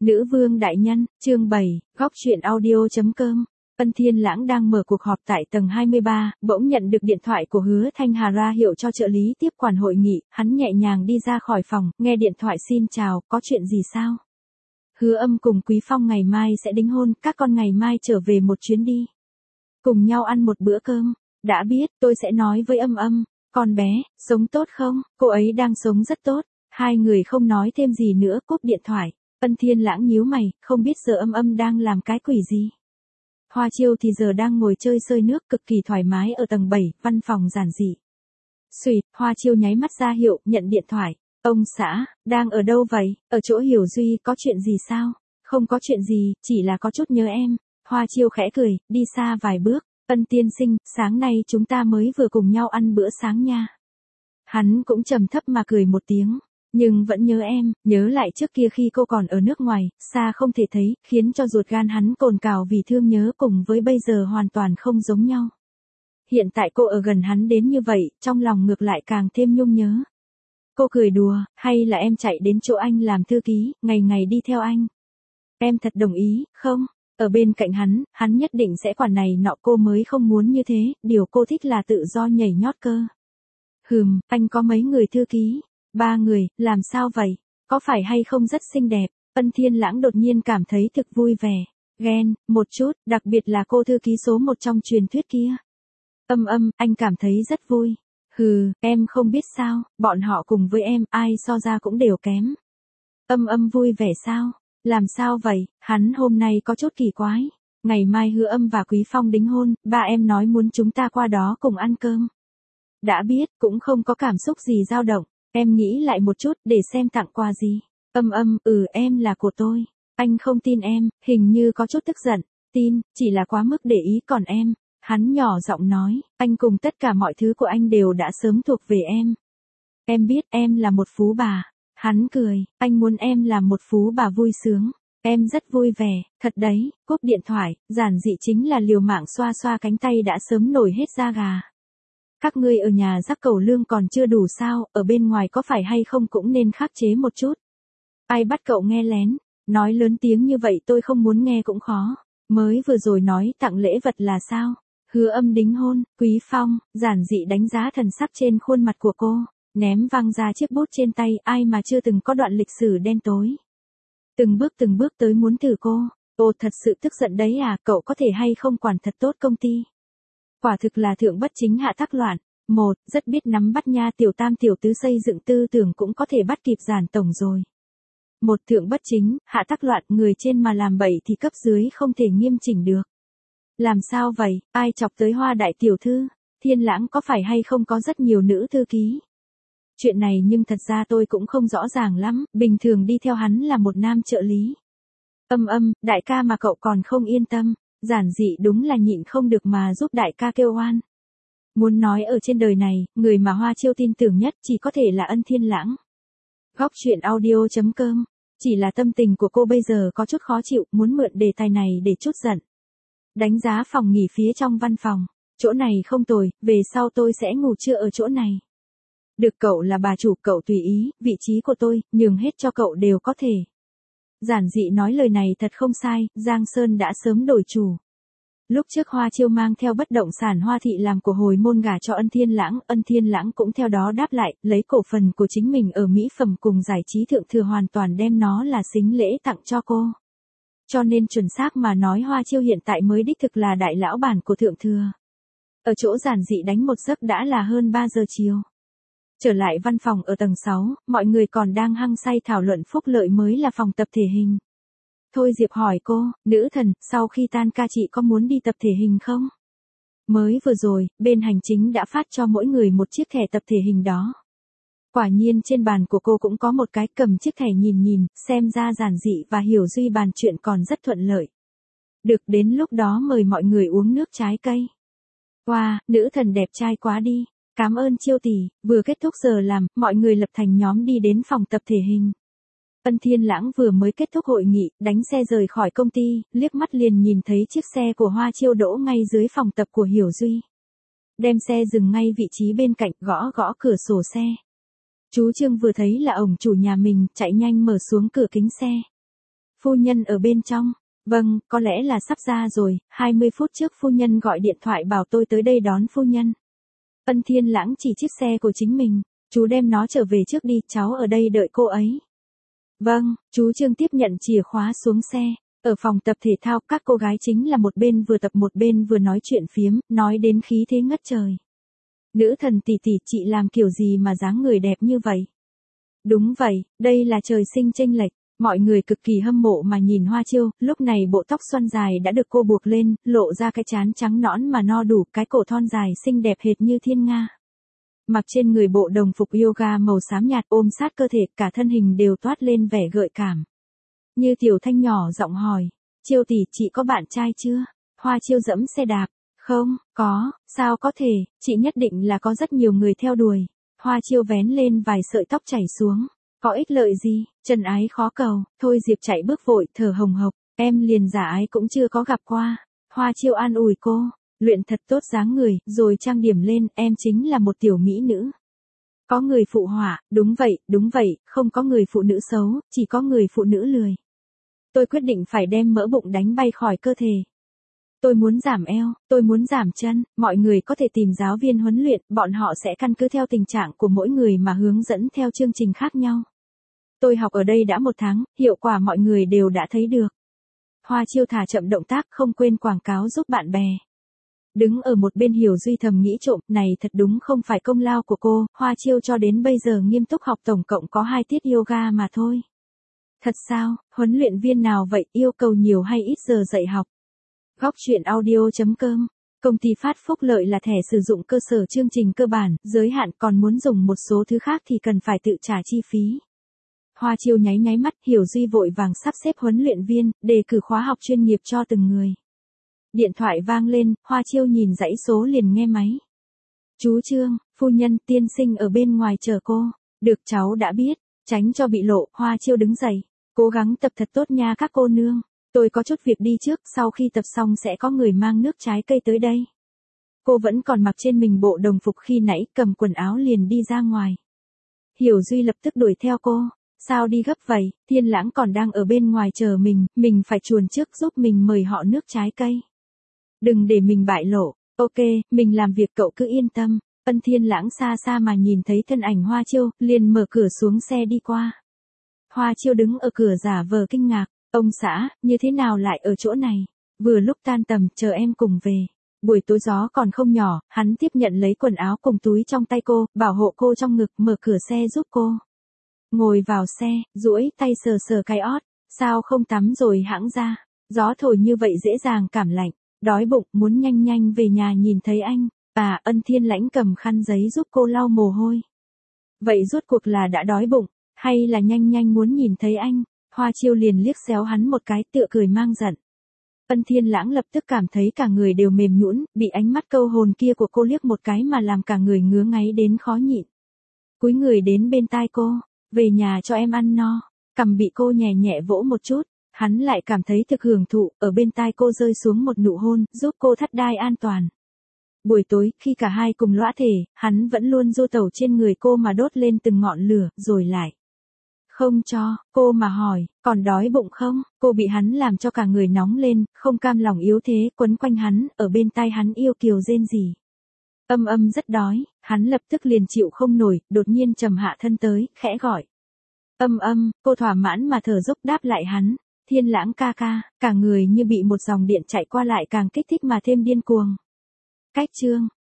Nữ vương đại nhân, chương 7, góc truyện audio.com. Ân Thiên Lãng đang mở cuộc họp tại tầng 23, bỗng nhận được điện thoại của Hứa Thanh Hà ra hiệu cho trợ lý tiếp quản hội nghị, hắn nhẹ nhàng đi ra khỏi phòng, nghe điện thoại xin chào, có chuyện gì sao? Hứa Âm cùng Quý Phong ngày mai sẽ đính hôn, các con ngày mai trở về một chuyến đi. Cùng nhau ăn một bữa cơm, đã biết, tôi sẽ nói với Âm. Con bé, sống tốt không? Cô ấy đang sống rất tốt, hai người không nói thêm gì nữa, cúp điện thoại. Ân Thiên Lãng nhíu mày, không biết giờ Âm đang làm cái quỷ gì. Hoa Chiêu thì giờ đang ngồi chơi sơi nước cực kỳ thoải mái ở tầng 7, văn phòng giản dị. Xùyt, Hoa Chiêu nháy mắt ra hiệu, nhận điện thoại. Ông xã, đang ở đâu vậy? Ở chỗ Hiểu Duy, có chuyện gì sao? Không có chuyện gì, chỉ là có chút nhớ em. Hoa Chiêu khẽ cười, đi xa vài bước. Ân tiên sinh, sáng nay chúng ta mới vừa cùng nhau ăn bữa sáng nha. Hắn cũng trầm thấp mà cười một tiếng. Nhưng vẫn nhớ em, nhớ lại trước kia khi cô còn ở nước ngoài, xa không thể thấy, khiến cho ruột gan hắn cồn cào vì thương nhớ cùng với bây giờ hoàn toàn không giống nhau. Hiện tại cô ở gần hắn đến như vậy, trong lòng ngược lại càng thêm nhung nhớ. Cô cười đùa, hay là em chạy đến chỗ anh làm thư ký, ngày ngày đi theo anh. Em thật đồng ý, không? Ở bên cạnh hắn nhất định sẽ quản này nọ, cô mới không muốn như thế, điều cô thích là tự do nhảy nhót cơ. Anh có mấy người thư ký? 3 người, làm sao vậy? Có phải hay không rất xinh đẹp? Ân Thiên Lãng đột nhiên cảm thấy thực vui vẻ. Ghen, một chút, đặc biệt là cô thư ký số 1 trong truyền thuyết kia. Anh cảm thấy rất vui. Em không biết sao, bọn họ cùng với em, ai so ra cũng đều kém. Vui vẻ sao? Làm sao vậy? Hắn hôm nay có chút kỳ quái. Ngày mai Hứa Âm và Quý Phong đính hôn, ba em nói muốn chúng ta qua đó cùng ăn cơm. Đã biết, cũng không có cảm xúc gì dao động. Em nghĩ lại một chút, để xem tặng quà gì. Em là của tôi. Anh không tin em, hình như có chút tức giận. Tin, chỉ là quá mức để ý, còn em. Hắn nhỏ giọng nói, anh cùng tất cả mọi thứ của anh đều đã sớm thuộc về em. Em biết em là một phú bà. Hắn cười, anh muốn em làm một phú bà vui sướng. Em rất vui vẻ, thật đấy. Cúp điện thoại, giản dị chính là liều mạng xoa xoa cánh tay đã sớm nổi hết da gà. Các ngươi ở nhà rắc cẩu lương còn chưa đủ sao, ở bên ngoài có phải hay không cũng nên khắc chế một chút. Ai bắt cậu nghe lén, nói lớn tiếng như vậy tôi không muốn nghe cũng khó. Mới vừa rồi nói tặng lễ vật là sao? Hứa Âm đính hôn, Quý Phong, giản dị đánh giá thần sắc trên khuôn mặt của cô, ném văng ra chiếc bút trên tay, ai mà chưa từng có đoạn lịch sử đen tối. Từng bước tới muốn thử cô, thật sự tức giận đấy à, cậu có thể hay không quản thật tốt công ty. Quả thực là thượng bất chính hạ tắc loạn. Rất biết nắm bắt nha, tiểu tam tiểu tứ xây dựng tư tưởng cũng có thể bắt kịp giản tổng rồi. Thượng bất chính, hạ tắc loạn, người trên mà làm bậy thì cấp dưới không thể nghiêm chỉnh được. Làm sao vậy, ai chọc tới Hoa đại tiểu thư? Thiên Lãng có phải hay không có rất nhiều nữ thư ký? Chuyện này nhưng thật ra tôi cũng không rõ ràng lắm, bình thường đi theo hắn là một nam trợ lý. Đại ca mà cậu còn không yên tâm. Giản dị đúng là nhịn không được mà giúp đại ca kêu oan. Muốn nói ở trên đời này, người mà Hoa Chiêu tin tưởng nhất chỉ có thể là Ân Thiên Lãng. Góc truyện audio.com. Chỉ là tâm tình của cô bây giờ có chút khó chịu, muốn mượn đề tài này để chút giận. Đánh giá phòng nghỉ phía trong văn phòng. Chỗ này không tồi, về sau tôi sẽ ngủ trưa ở chỗ này. Được, cậu là bà chủ, cậu tùy ý, vị trí của tôi, nhường hết cho cậu đều có thể. Giản dị nói lời này thật không sai, Giang Sơn đã sớm đổi chủ. Lúc trước Hoa Chiêu mang theo bất động sản Hoa Thị làm của hồi môn gả cho Ân Thiên Lãng cũng theo đó đáp lại, lấy cổ phần của chính mình ở mỹ phẩm cùng giải trí thượng thừa hoàn toàn đem nó là sính lễ tặng cho cô. Cho nên chuẩn xác mà nói Hoa Chiêu hiện tại mới đích thực là đại lão bản của thượng thừa. Ở chỗ giản dị đánh một giấc đã là hơn 3 giờ chiều. Trở lại văn phòng ở tầng 6, mọi người còn đang hăng say thảo luận phúc lợi mới là phòng tập thể hình. Thôi Diệp hỏi cô, nữ thần, sau khi tan ca chị có muốn đi tập thể hình không? Mới vừa rồi, bên hành chính đã phát cho mỗi người một chiếc thẻ tập thể hình đó. Quả nhiên trên bàn của cô cũng có một cái, cầm chiếc thẻ nhìn, xem ra giản dị và Hiểu Duy bàn chuyện còn rất thuận lợi. Được, đến lúc đó mời mọi người uống nước trái cây. Wow, nữ thần đẹp trai quá đi. Cảm ơn Chiêu tỷ. Vừa kết thúc giờ làm, mọi người lập thành nhóm đi đến phòng tập thể hình. Ân Thiên Lãng vừa mới kết thúc hội nghị, đánh xe rời khỏi công ty, liếc mắt liền nhìn thấy chiếc xe của Hoa Chiêu đỗ ngay dưới phòng tập của Hiểu Duy. Đem xe dừng ngay vị trí bên cạnh, gõ gõ cửa sổ xe. Chú Trương vừa thấy là ổng chủ nhà mình, chạy nhanh mở xuống cửa kính xe. Phu nhân ở bên trong. Vâng, có lẽ là sắp ra rồi, 20 phút trước phu nhân gọi điện thoại bảo tôi tới đây đón phu nhân. Ân Thiên Lãng chỉ chiếc xe của chính mình, chú đem nó trở về trước đi, cháu ở đây đợi cô ấy. Vâng, chú Trương tiếp nhận chìa khóa xuống xe. Ở phòng tập thể thao, các cô gái chính là một bên vừa tập một bên vừa nói chuyện phiếm, nói đến khí thế ngất trời. Nữ thần tỷ tỷ, chị làm kiểu gì mà dáng người đẹp như vậy? Đúng vậy, đây là trời sinh chênh lệch. Mọi người cực kỳ hâm mộ mà nhìn Hoa Chiêu, lúc này bộ tóc xoăn dài đã được cô buộc lên, lộ ra cái trán trắng nõn mà no đủ, cái cổ thon dài xinh đẹp hệt như thiên nga. Mặc trên người bộ đồng phục yoga màu xám nhạt ôm sát cơ thể, cả thân hình đều toát lên vẻ gợi cảm. Như Tiểu Thanh nhỏ giọng hỏi, Chiêu tỷ, chị có bạn trai chưa? Hoa Chiêu dẫm xe đạp, không, có, sao có thể, chị nhất định là có rất nhiều người theo đuổi. Hoa Chiêu vén lên vài sợi tóc chảy xuống, có ích lợi gì, chân ái khó cầu, thôi Diệp chạy bước vội, thở hồng hộc, em liền giả ái cũng chưa có gặp qua. Hoa Chiêu an ủi cô, luyện thật tốt dáng người, rồi trang điểm lên, em chính là một tiểu mỹ nữ. Có người phụ họa, đúng vậy, không có người phụ nữ xấu, chỉ có người phụ nữ lười. Tôi quyết định phải đem mỡ bụng đánh bay khỏi cơ thể. Tôi muốn giảm eo, tôi muốn giảm chân, mọi người có thể tìm giáo viên huấn luyện, bọn họ sẽ căn cứ theo tình trạng của mỗi người mà hướng dẫn theo chương trình khác nhau. Tôi học ở đây đã 1 tháng, hiệu quả mọi người đều đã thấy được. Hoa Chiêu thả chậm động tác, không quên quảng cáo giúp bạn bè. Đứng ở một bên Hiểu Duy thầm nghĩ trộm, này thật đúng không phải công lao của cô, Hoa Chiêu cho đến bây giờ nghiêm túc học tổng cộng có 2 tiết yoga mà thôi. Thật sao, huấn luyện viên nào vậy, yêu cầu nhiều hay ít giờ dạy học? Góc truyện audio.com. Công ty phát phúc lợi là thẻ sử dụng cơ sở chương trình cơ bản, giới hạn, còn muốn dùng một số thứ khác thì cần phải tự trả chi phí. Hoa Chiêu nháy mắt, Hiểu Duy vội vàng sắp xếp huấn luyện viên, đề cử khóa học chuyên nghiệp cho từng người. Điện thoại vang lên, Hoa Chiêu nhìn dãy số liền nghe máy. Chú Trương, phu nhân, tiên sinh ở bên ngoài chờ cô. Được, cháu đã biết, tránh cho bị lộ. Hoa Chiêu đứng dậy, cố gắng tập thật tốt nha các cô nương. Tôi có chút việc đi trước, sau khi tập xong sẽ có người mang nước trái cây tới đây. Cô vẫn còn mặc trên mình bộ đồng phục khi nãy, cầm quần áo liền đi ra ngoài. Hiểu Duy lập tức đuổi theo cô. Sao đi gấp vậy, Thiên Lãng còn đang ở bên ngoài chờ mình phải chuồn trước giúp mình mời họ nước trái cây. Đừng để mình bại lộ, ok, mình làm việc cậu cứ yên tâm. Ân Thiên Lãng xa xa mà nhìn thấy thân ảnh Hoa Chiêu, liền mở cửa xuống xe đi qua. Hoa Chiêu đứng ở cửa giả vờ kinh ngạc, ông xã, như thế nào lại ở chỗ này? Vừa lúc tan tầm, chờ em cùng về. Buổi tối gió còn không nhỏ, hắn tiếp nhận lấy quần áo cùng túi trong tay cô, bảo hộ cô trong ngực, mở cửa xe giúp cô. Ngồi vào xe, duỗi tay sờ sờ cái ót, sao không tắm rồi hãng ra, gió thổi như vậy dễ dàng cảm lạnh, đói bụng, muốn nhanh nhanh về nhà nhìn thấy anh. Ân Thiên Lãnh cầm khăn giấy giúp cô lau mồ hôi. Vậy rốt cuộc là đã đói bụng, hay là nhanh nhanh muốn nhìn thấy anh? Hoa Chiêu liền liếc xéo hắn một cái, tựa cười mang giận. Ân Thiên Lãng lập tức cảm thấy cả người đều mềm nhũn, bị ánh mắt câu hồn kia của cô liếc một cái mà làm cả người ngứa ngáy đến khó nhịn. Cúi người đến bên tai cô, về nhà cho em ăn no. Cằm bị cô nhẹ nhẹ vỗ một chút, hắn lại cảm thấy thực hưởng thụ, ở bên tai cô rơi xuống một nụ hôn, giúp cô thắt đai an toàn. Buổi tối, khi cả hai cùng lõa thể, hắn vẫn luôn du tẩu trên người cô mà đốt lên từng ngọn lửa, rồi lại không cho, cô mà hỏi, còn đói bụng không? Cô bị hắn làm cho cả người nóng lên, không cam lòng yếu thế, quấn quanh hắn, ở bên tai hắn yêu kiều rên rỉ. Rất đói, hắn lập tức liền chịu không nổi, đột nhiên trầm hạ thân tới, khẽ gọi. Cô thỏa mãn mà thở dốc đáp lại hắn, Thiên Lãng ca ca, cả người như bị một dòng điện chạy qua lại càng kích thích mà thêm điên cuồng. Cách chương